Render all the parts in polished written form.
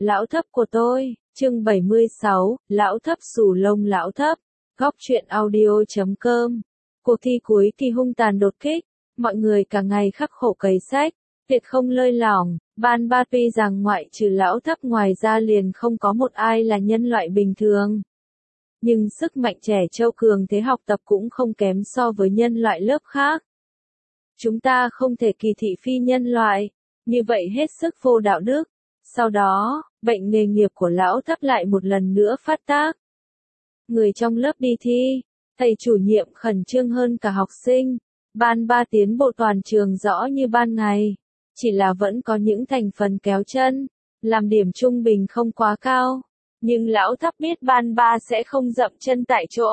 Lão thấp của tôi, chương 76, lão thấp xù lông lão thấp, góc truyện audio.com. Cuộc thi cuối kỳ hung tàn đột kích, mọi người cả ngày khắc khổ cày sách, tuyệt không lơi lỏng, ban ba tuy rằng ngoại trừ lão thấp ngoài ra liền không có một ai là nhân loại bình thường. Nhưng sức mạnh trẻ trâu cường thế học tập cũng không kém so với nhân loại lớp khác. Chúng ta không thể kỳ thị phi nhân loại, như vậy hết sức vô đạo đức. Sau đó, bệnh nghề nghiệp của lão thấp lại một lần nữa phát tác. Người trong lớp đi thi, thầy chủ nhiệm khẩn trương hơn cả học sinh, ban ba tiến bộ toàn trường rõ như ban ngày. Chỉ là vẫn có những thành phần kéo chân, làm điểm trung bình không quá cao. Nhưng lão thấp biết ban ba sẽ không dậm chân tại chỗ.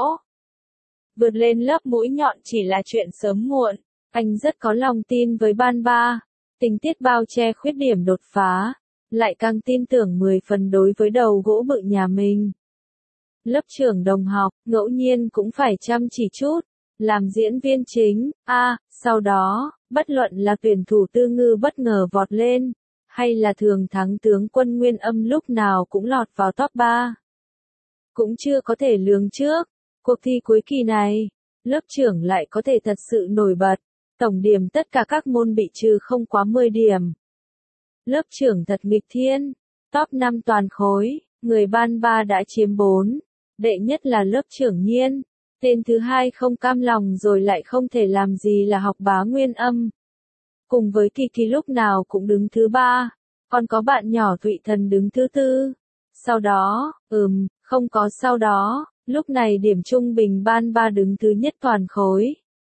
Vượt lên lớp mũi nhọn chỉ là chuyện sớm muộn, anh rất có lòng tin với ban ba. Tình tiết bao che khuyết điểm đột phá, lại càng tin tưởng 10 phần đối với đầu gỗ bự nhà mình. Lớp trưởng đồng học, ngẫu nhiên cũng phải chăm chỉ chút, làm diễn viên chính, sau đó, bất luận là tuyển thủ Tư Ngư bất ngờ vọt lên, hay là thường thắng tướng Quân Nguyên Âm lúc nào cũng lọt vào top 3. Cũng chưa có thể lường trước, cuộc thi cuối kỳ này, lớp trưởng lại có thể thật sự nổi bật, tổng điểm tất cả các môn bị trừ không quá 10 điểm. Lớp trưởng thật nghịch thiên, top 5 toàn khối, người ban ba đã chiếm 4, đệ nhất là lớp trưởng Nhiên, tên thứ hai không cam lòng rồi lại không thể làm gì là học bá Nguyên Âm. Cùng với Kỳ Kỳ lúc nào cũng đứng thứ 3, còn có bạn nhỏ Thụy Thần đứng thứ 4. Sau đó, không có sau đó, lúc này điểm trung bình ban ba đứng thứ nhất toàn khối.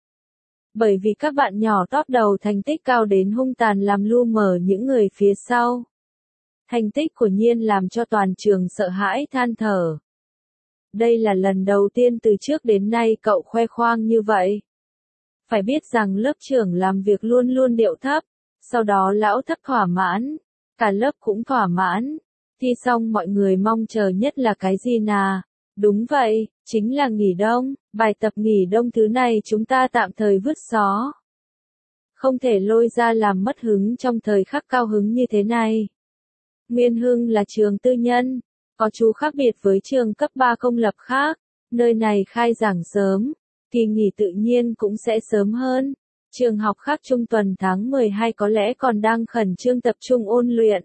Bởi vì các bạn nhỏ top đầu thành tích cao đến hung tàn làm lu mờ những người phía sau. Thành tích của Nhiên làm cho toàn trường sợ hãi than thở. Đây là lần đầu tiên từ trước đến nay cậu khoe khoang như vậy. Phải biết rằng lớp trưởng làm việc luôn luôn điệu thấp, sau đó lão thấp thỏa mãn, cả lớp cũng thỏa mãn. Thi xong mọi người mong chờ nhất là cái gì nào? Đúng vậy, chính là nghỉ đông, bài tập nghỉ đông thứ này chúng ta tạm thời vứt xó. Không thể lôi ra làm mất hứng trong thời khắc cao hứng như thế này. Nguyên Hưng là trường tư nhân, có chú khác biệt với trường cấp 3 công lập khác, nơi này khai giảng sớm, kỳ nghỉ tự nhiên cũng sẽ sớm hơn. Trường học khác trung tuần tháng 12 có lẽ còn đang khẩn trương tập trung ôn luyện.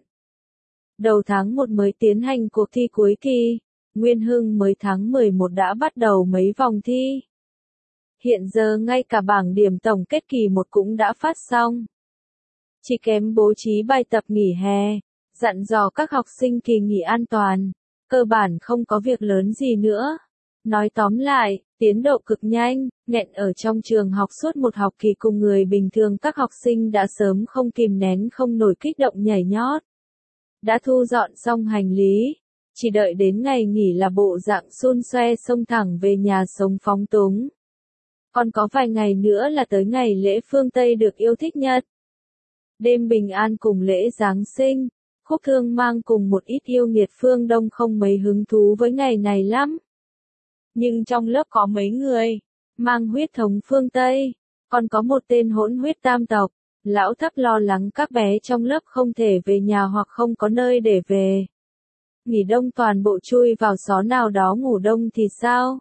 Đầu tháng 1 mới tiến hành cuộc thi cuối kỳ. Nguyên Hưng mới tháng 11 đã bắt đầu mấy vòng thi. Hiện giờ ngay cả bảng điểm tổng kết kỳ 1 cũng đã phát xong. Chỉ kém bố trí bài tập nghỉ hè, dặn dò các học sinh kỳ nghỉ an toàn, cơ bản không có việc lớn gì nữa. Nói tóm lại, tiến độ cực nhanh, nghẹn ở trong trường học suốt một học kỳ cùng người bình thường các học sinh đã sớm không kìm nén không nổi kích động nhảy nhót. Đã thu dọn xong hành lý. Chỉ đợi đến ngày nghỉ là bộ dạng xun xoe xông thẳng về nhà sống phóng túng. Còn có vài ngày nữa là tới ngày lễ phương Tây được yêu thích nhất. Đêm bình an cùng lễ Giáng sinh, Khúc Thương mang cùng một ít yêu nghiệt phương Đông không mấy hứng thú với ngày này lắm. Nhưng trong lớp có mấy người, mang huyết thống phương Tây, còn có một tên hỗn huyết tam tộc. Lão thấp lo lắng các bé trong lớp không thể về nhà hoặc không có nơi để về. Nghỉ đông toàn bộ chui vào xó nào đó ngủ đông thì sao?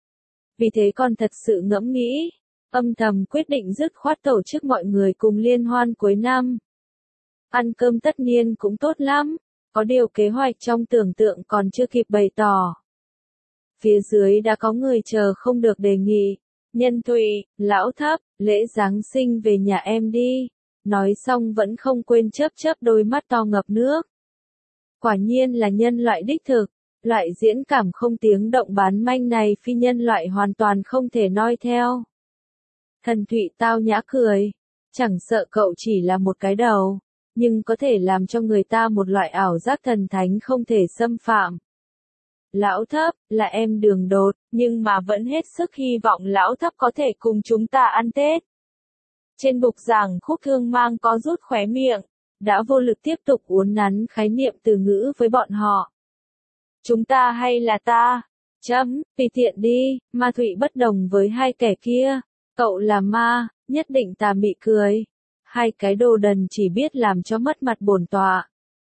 Vì thế con thật sự ngẫm nghĩ, âm thầm quyết định dứt khoát tổ chức mọi người cùng liên hoan cuối năm. Ăn cơm tất niên cũng tốt lắm, có điều kế hoạch trong tưởng tượng còn chưa kịp bày tỏ. Phía dưới đã có người chờ không được đề nghị, Nhân Thụy, lão thấp, lễ Giáng sinh về nhà em đi, nói xong vẫn không quên chớp chớp đôi mắt to ngập nước. Quả nhiên là nhân loại đích thực, loại diễn cảm không tiếng động bán manh này phi nhân loại hoàn toàn không thể noi theo. Thần Thụy tao nhã cười, chẳng sợ cậu chỉ là một cái đầu, nhưng có thể làm cho người ta một loại ảo giác thần thánh không thể xâm phạm. Lão thấp, là em đường đột, nhưng mà vẫn hết sức hy vọng lão thấp có thể cùng chúng ta ăn Tết. Trên bục giảng Khúc Thương mang có rút khóe miệng, đã vô lực tiếp tục uốn nắn khái niệm từ ngữ với bọn họ. Chúng ta hay là ta? Tùy tiện đi, Ma Thụy bất đồng với hai kẻ kia, cậu là ma, nhất định tà mị cười. Hai cái đồ đần chỉ biết làm cho mất mặt bổn tọa.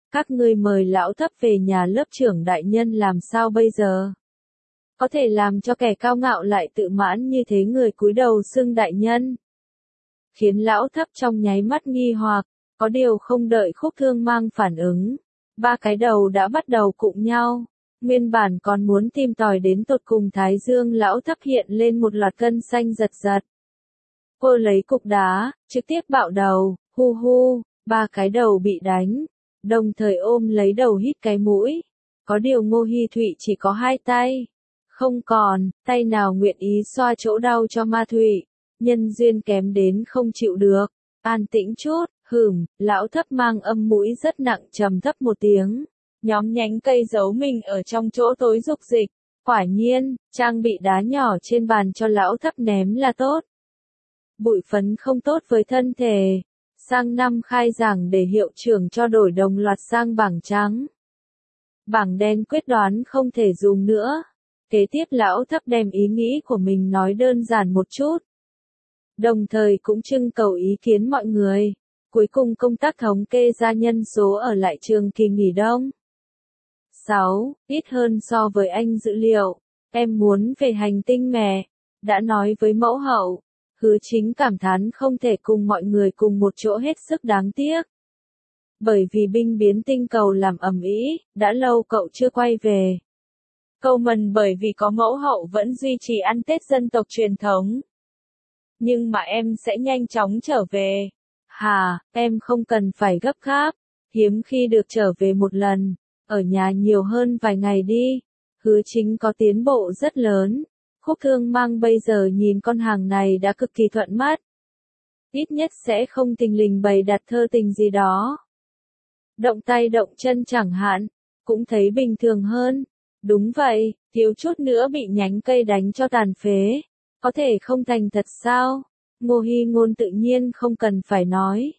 Các ngươi mời lão thấp về nhà lớp trưởng đại nhân làm sao bây giờ? Có thể làm cho kẻ cao ngạo lại tự mãn như thế người cúi đầu xưng đại nhân. Khiến lão thấp trong nháy mắt nghi hoặc, có điều không đợi Khúc Thương Mang phản ứng. Ba cái đầu đã bắt đầu cụng nhau. Nguyên bản còn muốn tìm tòi đến tột cùng thái dương lão thấp hiện lên một loạt cân xanh giật giật. Cô lấy cục đá, trực tiếp bạo đầu, hu hu, ba cái đầu bị đánh. Đồng thời ôm lấy đầu hít cái mũi. Có điều Ngô Hi Thụy chỉ có hai tay. Không còn, tay nào nguyện ý xoa chỗ đau cho Ma Thụy. Nhân duyên kém đến không chịu được. An tĩnh chút, lão thấp mang âm mũi rất nặng trầm thấp một tiếng. Nhóm nhánh cây giấu mình ở trong chỗ tối rục dịch. Quả nhiên, trang bị đá nhỏ trên bàn cho lão thấp ném là tốt. Bụi phấn không tốt với thân thể. Sang năm khai giảng để hiệu trưởng cho đổi đồng loạt sang bảng trắng. Bảng đen quyết đoán không thể dùng nữa. Kế tiếp lão thấp đem ý nghĩ của mình nói đơn giản một chút. Đồng thời cũng trưng cầu ý kiến mọi người. Cuối cùng công tác thống kê ra nhân số ở lại trường kỳ nghỉ đông. 6. Ít hơn so với anh dữ liệu. Em muốn về hành tinh mẹ. Đã nói với mẫu hậu. Hứa Chính cảm thán không thể cùng mọi người cùng một chỗ hết sức đáng tiếc. Bởi vì binh biến tinh cầu làm ầm ĩ, đã lâu cậu chưa quay về. Câu mần bởi vì có mẫu hậu vẫn duy trì ăn Tết dân tộc truyền thống. Nhưng mà em sẽ nhanh chóng trở về. Hà, em không cần phải gấp gáp. Hiếm khi được trở về một lần. Ở nhà nhiều hơn vài ngày đi. Hứa Chính có tiến bộ rất lớn. Khúc Thương Mang bây giờ nhìn con hàng này đã cực kỳ thuận mắt. Ít nhất sẽ không tình lình bày đặt thơ tình gì đó. Động tay động chân chẳng hạn, cũng thấy bình thường hơn. Đúng vậy, thiếu chút nữa bị nhánh cây đánh cho tàn phế. Có thể không thành thật sao? Ngô Hi Ngôn tự nhiên không cần phải nói.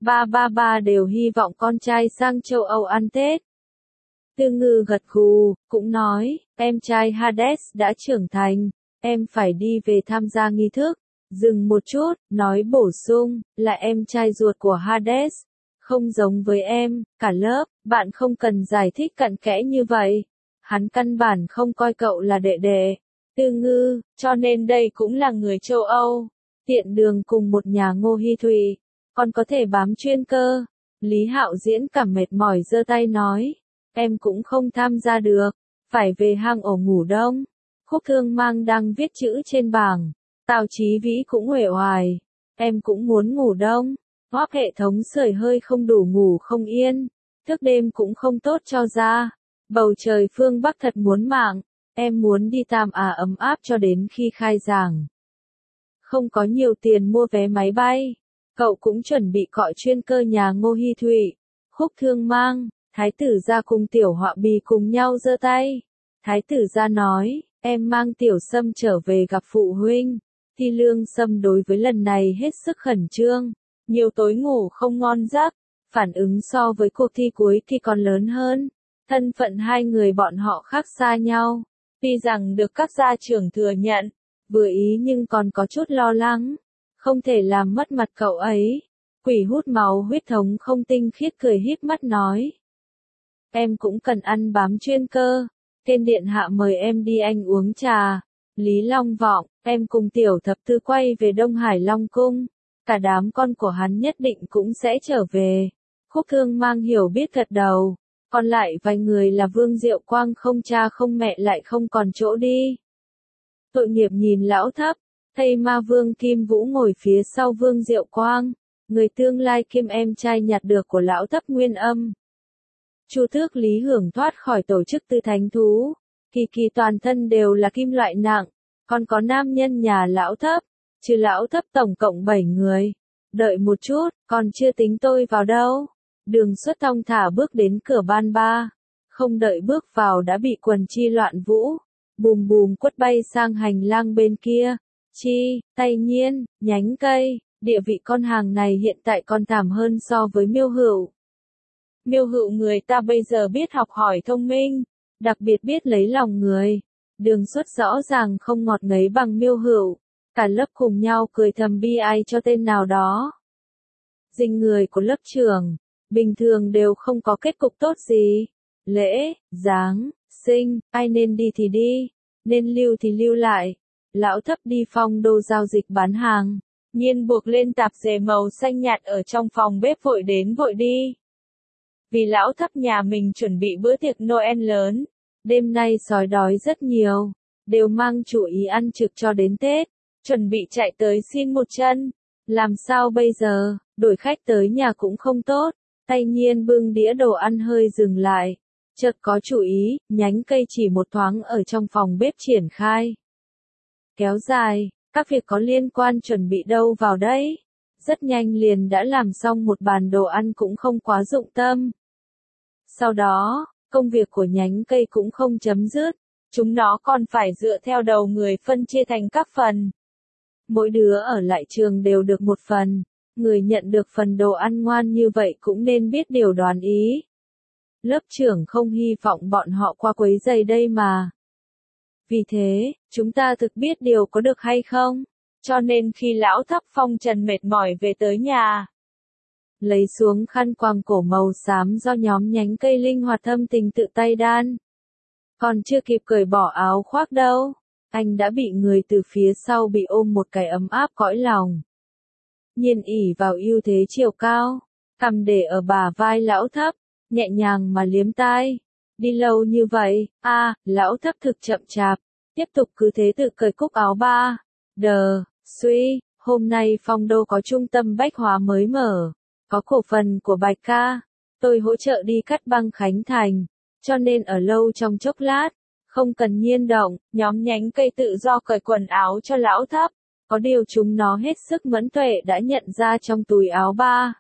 Ba đều hy vọng con trai sang châu Âu ăn Tết. Tư Ngư gật gù, cũng nói, em trai Hades đã trưởng thành, em phải đi về tham gia nghi thức. Dừng một chút, nói bổ sung, là em trai ruột của Hades. Không giống với em, cả lớp, bạn không cần giải thích cặn kẽ như vậy. Hắn căn bản không coi cậu là đệ đệ. Tư Ngư, cho nên đây cũng là người châu Âu. Tiện đường cùng một nhà Ngô Hi Thụy, còn có thể bám chuyên cơ. Lý Hạo Diễn cảm mệt mỏi giơ tay nói, em cũng không tham gia được, phải về hang ổ ngủ đông. Khúc Thương Mang đang viết chữ trên bảng, Tào Chí Vĩ cũng uể oải, em cũng muốn ngủ đông. Hoác hệ thống sưởi hơi không đủ ngủ không yên, thức đêm cũng không tốt cho da. Bầu trời phương Bắc thật muốn mạng, em muốn đi Tam Á ấm áp cho đến khi khai giảng. Không có nhiều tiền mua vé máy bay, cậu cũng chuẩn bị cọi chuyên cơ nhà Ngô Hi Thụy. Khúc Thương Mang, Thái tử gia cùng Tiểu Họa Bì cùng nhau giơ tay. Thái tử gia nói, em mang Tiểu Sâm trở về gặp phụ huynh. Thi Lương Sâm đối với lần này hết sức khẩn trương, nhiều tối ngủ không ngon giấc, phản ứng so với cuộc thi cuối thì còn lớn hơn. Thân phận hai người bọn họ khác xa nhau, tuy rằng được các gia trưởng thừa nhận, vừa ý nhưng còn có chút lo lắng, không thể làm mất mặt cậu ấy. Quỷ hút máu huyết thống không tinh khiết cười híp mắt nói. Em cũng cần ăn bám chuyên cơ, Thiên Điện Hạ mời em đi Anh uống trà. Lý Long Vọng, em cùng Tiểu Thập Tư quay về Đông Hải Long Cung, cả đám con của hắn nhất định cũng sẽ trở về. Khúc Thương Mang hiểu biết gật đầu, còn lại vài người là Vương Diệu Quang không cha không mẹ lại không còn chỗ đi. Tội nghiệp nhìn lão thấp, thầy ma Vương Kim Vũ ngồi phía sau Vương Diệu Quang, người tương lai kiêm em trai nhặt được của lão thấp Nguyên Âm. Chu Tước Lý hưởng thoát khỏi tổ chức Tư Thánh Thú, kỳ kỳ toàn thân đều là kim loại nặng, còn có nam nhân nhà lão thấp, trừ lão thấp tổng cộng 7 người. Đợi một chút, còn chưa tính tôi vào đâu. Đường Xuất thong thả bước đến cửa ban ba, không đợi bước vào đã bị quần chi loạn vũ, bùm bùm quất bay sang hành lang bên kia. Chi, Tay Nhiên, nhánh cây, địa vị con hàng này hiện tại còn thảm hơn so với Miêu Hữu. Miêu Hữu người ta bây giờ biết học hỏi thông minh, đặc biệt biết lấy lòng người. Đường Xuất rõ ràng không ngọt ngấy bằng Miêu Hữu, cả lớp cùng nhau cười thầm bi ai cho tên nào đó. Dinh người của lớp trưởng, bình thường đều không có kết cục tốt gì. Lễ, Giáng, sinh, ai nên đi thì đi, nên lưu thì lưu lại. Lão Thấp đi Phong Đô giao dịch bán hàng, Nhiên buộc lên tạp dề màu xanh nhạt ở trong phòng bếp vội đến vội đi. Vì Lão Thấp nhà mình chuẩn bị bữa tiệc Noel lớn, đêm nay sói đói rất nhiều, đều mang chủ ý ăn trực cho đến Tết, chuẩn bị chạy tới xin một chân. Làm sao bây giờ, đổi khách tới nhà cũng không tốt. Tay Nhiên bưng đĩa đồ ăn hơi dừng lại, chợt có chủ ý, nhánh cây chỉ một thoáng ở trong phòng bếp triển khai. Kéo dài, các việc có liên quan chuẩn bị đâu vào đấy. Rất nhanh liền đã làm xong một bàn đồ ăn cũng không quá dụng tâm. Sau đó, công việc của nhánh cây cũng không chấm dứt, chúng nó còn phải dựa theo đầu người phân chia thành các phần. Mỗi đứa ở lại trường đều được một phần, người nhận được phần đồ ăn ngoan như vậy cũng nên biết điều đoán ý. Lớp trưởng không hy vọng bọn họ qua quấy rầy đây mà. Vì thế, chúng ta thực biết điều có được hay không? Cho nên khi Lão Thấp phong trần mệt mỏi về tới nhà, lấy xuống khăn quàng cổ màu xám do nhóm nhánh cây linh hoạt thâm tình tự tay đan. Còn chưa kịp cởi bỏ áo khoác đâu, anh đã bị người từ phía sau bị ôm một cái ấm áp cõi lòng. Nhiên ỉ vào ưu thế chiều cao, cằm để ở bả vai Lão Thấp, nhẹ nhàng mà liếm tai. Đi lâu như vậy, Lão Thấp thực chậm chạp, tiếp tục cứ thế tự cởi cúc áo ba. Suy, hôm nay Phong Đô có trung tâm bách hóa mới mở, có cổ phần của Bạch ca, tôi hỗ trợ đi cắt băng khánh thành, cho nên ở lâu trong chốc lát, không cần Nhiên động, nhóm nhánh cây tự do cởi quần áo cho Lão Thấp, có điều chúng nó hết sức mẫn tuệ đã nhận ra trong túi áo ba.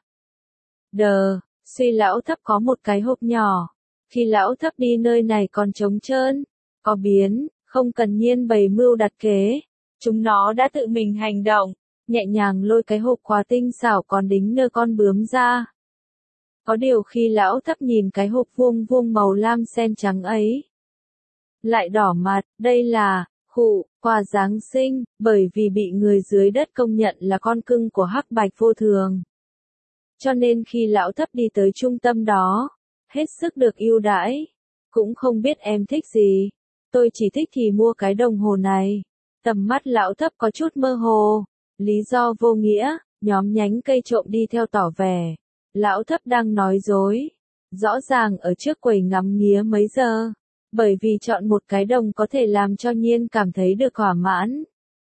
Suy Lão Thấp có một cái hộp nhỏ, khi Lão Thấp đi nơi này còn trống trơn, có biến, không cần Nhiên bày mưu đặt kế, chúng nó đã tự mình hành động, nhẹ nhàng lôi cái hộp quà tinh xảo còn đính nơ con bướm ra. Có điều khi Lão Thấp nhìn cái hộp vuông vuông màu lam sen trắng ấy, lại đỏ mặt, đây là, quà Giáng sinh, bởi vì bị người dưới đất công nhận là con cưng của Hắc Bạch Vô Thường. Cho nên khi Lão Thấp đi tới trung tâm đó, hết sức được ưu đãi. Cũng không biết em thích gì, tôi chỉ thích thì mua cái đồng hồ này. Tầm mắt Lão Thấp có chút mơ hồ, lý do vô nghĩa, nhóm nhánh cây trộm đi theo tỏ vẻ. Lão Thấp đang nói dối, rõ ràng ở trước quầy ngắm nghía mấy giờ, bởi vì chọn một cái đồng có thể làm cho Nhiên cảm thấy được thỏa mãn.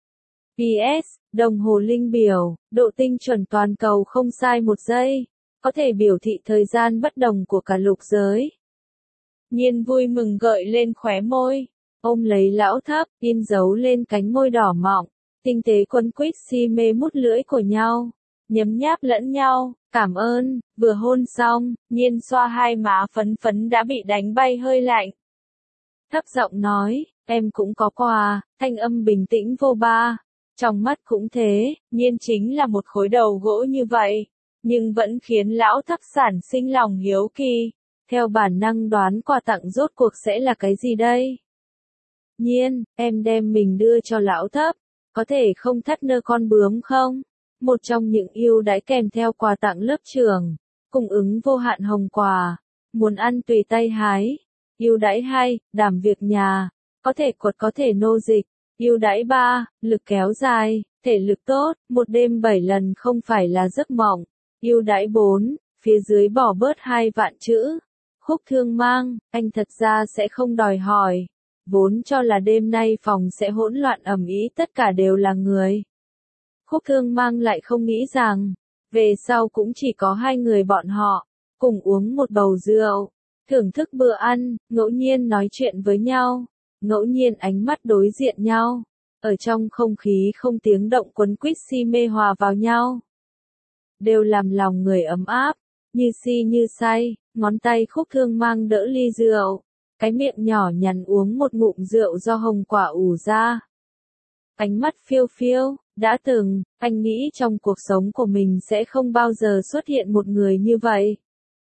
PS, đồng hồ linh biểu, độ tinh chuẩn toàn cầu không sai một giây, có thể biểu thị thời gian bất đồng của cả lục giới. Nhiên vui mừng gợi lên khóe môi, ôm lấy Lão Thấp, in dấu lên cánh môi đỏ mọng, tinh tế quấn quýt si mê mút lưỡi của nhau, nhấm nháp lẫn nhau, cảm ơn, vừa hôn xong, Nhiên xoa hai má phấn phấn đã bị đánh bay hơi lạnh. Thấp giọng nói, em cũng có quà, thanh âm bình tĩnh vô ba. Trong mắt cũng thế, Nhiên chính là một khối đầu gỗ như vậy, nhưng vẫn khiến Lão Thấp sản sinh lòng hiếu kỳ, theo bản năng đoán quà tặng rốt cuộc sẽ là cái gì đây? Nhiên, em đem mình đưa cho Lão Thấp, có thể không thắt nơ con bướm không? Một trong những ưu đãi kèm theo quà tặng lớp trưởng, cung ứng vô hạn hồng quà, muốn ăn tùy tay hái. Ưu đãi 2, đảm việc nhà, có thể quật có thể nô dịch. Ưu đãi 3, lực kéo dài, thể lực tốt, một đêm 7 lần không phải là giấc mộng. Ưu đãi 4, phía dưới bỏ bớt 2 vạn chữ. Khúc Thương Mang, anh thật ra sẽ không đòi hỏi. Vốn cho là đêm nay phòng sẽ hỗn loạn ầm ĩ, tất cả đều là người. Khúc Thương Mang lại không nghĩ rằng, về sau cũng chỉ có hai người bọn họ, cùng uống một bầu rượu, thưởng thức bữa ăn, ngẫu nhiên nói chuyện với nhau, ngẫu nhiên ánh mắt đối diện nhau, ở trong không khí không tiếng động quấn quýt si mê hòa vào nhau. Đều làm lòng người ấm áp, như si như say, ngón tay Khúc Thương Mang đỡ ly rượu, cái miệng nhỏ nhắn uống một ngụm rượu do hồng quả ủ ra. Ánh mắt phiêu phiêu, đã từng, anh nghĩ trong cuộc sống của mình sẽ không bao giờ xuất hiện một người như vậy.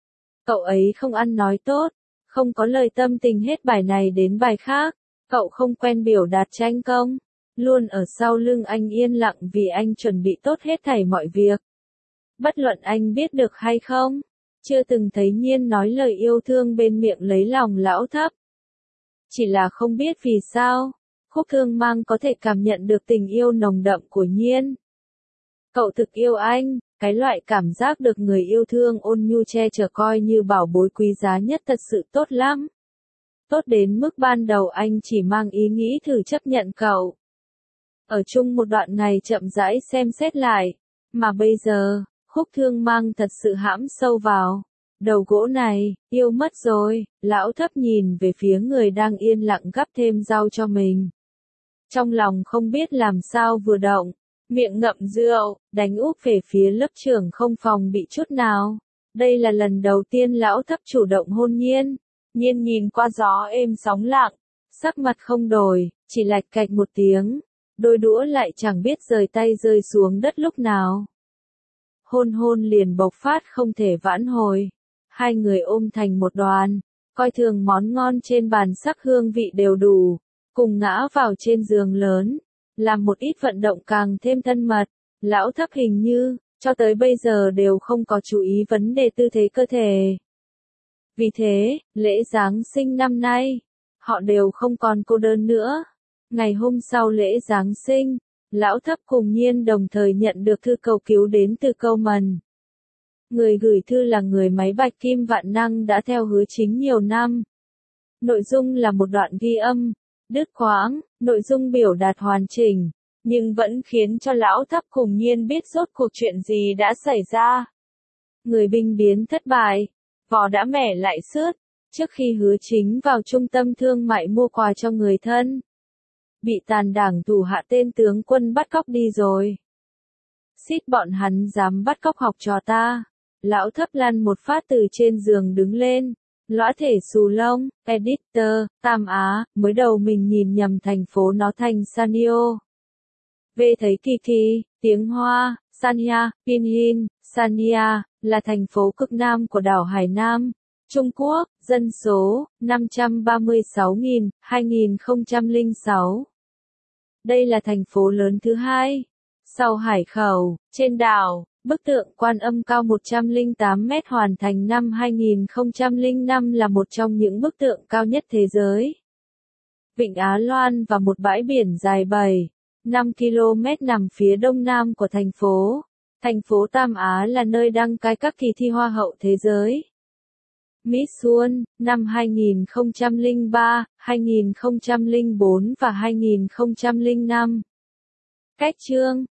Cậu ấy không ăn nói tốt, không có lời tâm tình hết bài này đến bài khác, cậu không quen biểu đạt tranh công, luôn ở sau lưng anh yên lặng vì anh chuẩn bị tốt hết thảy mọi việc. Bất luận anh biết được hay không, chưa từng thấy Nhiên nói lời yêu thương bên miệng lấy lòng Lão Thấp. Chỉ là không biết vì sao, Khúc Thương Mang có thể cảm nhận được tình yêu nồng đậm của Nhiên. Cậu thực yêu anh, cái loại cảm giác được người yêu thương ôn nhu che chở coi như bảo bối quý giá nhất thật sự tốt lắm. Tốt đến mức ban đầu anh chỉ mang ý nghĩ thử chấp nhận cậu. Ở chung một đoạn ngày chậm rãi xem xét lại, mà bây giờ, Khúc Thương Mang thật sự hãm sâu vào. Đầu gỗ này, yêu mất rồi, Lão Thấp nhìn về phía người đang yên lặng gắp thêm rau cho mình. Trong lòng không biết làm sao vừa động, miệng ngậm rượu, đánh úp về phía lớp trưởng không phòng bị chút nào. Đây là lần đầu tiên Lão Thấp chủ động hôn Nhiên. Nhiên nhìn qua gió êm sóng lặng, sắc mặt không đổi, chỉ lạch cạch một tiếng. Đôi đũa lại chẳng biết rời tay rơi xuống đất lúc nào. Hôn hôn liền bộc phát không thể vãn hồi. Hai người ôm thành một đoàn, coi thường món ngon trên bàn sắc hương vị đều đủ, cùng ngã vào trên giường lớn, làm một ít vận động càng thêm thân mật. Lão Thấp hình như, cho tới bây giờ đều không có chú ý vấn đề tư thế cơ thể. Vì thế, lễ Giáng sinh năm nay, họ đều không còn cô đơn nữa. Ngày hôm sau lễ Giáng sinh, Lão Thấp cùng Nhiên đồng thời nhận được thư cầu cứu đến từ Câu Mần. Người gửi thư là người máy Bạch Kim Vạn Năng đã theo Hứa Chính nhiều năm. Nội dung là một đoạn ghi âm, đứt quãng, nội dung biểu đạt hoàn chỉnh, nhưng vẫn khiến cho Lão Thấp cùng Nhiên biết rốt cuộc chuyện gì đã xảy ra. Người binh biến thất bại, vò đã mẻ lại sứt, trước khi Hứa Chính vào trung tâm thương mại mua quà cho người thân. Bị tàn đảng thủ hạ tên tướng quân bắt cóc đi rồi. Xít bọn hắn dám bắt cóc học trò ta. Lão Thấp lăn một phát từ trên giường đứng lên. Lõa thể xù lông, editor, Tam Á, mới đầu mình nhìn nhầm thành phố nó thành Sanyo. Về thấy kỳ kỳ, tiếng Hoa, Sanya, Pinyin, Sanya, là thành phố cực nam của đảo Hải Nam, Trung Quốc, dân số, 536.000, 2006. Đây là thành phố lớn thứ hai. Sau Hải Khẩu, trên đảo, bức tượng Quan Âm cao 108 mét hoàn thành năm 2005 là một trong những bức tượng cao nhất thế giới. Vịnh Á Loan và một bãi biển dài 7,5 km nằm phía đông nam của thành phố. Thành phố Tam Á là nơi đăng cai các kỳ thi Hoa hậu thế giới. Miss World, năm 2003, 2004 và 2005. Cách chương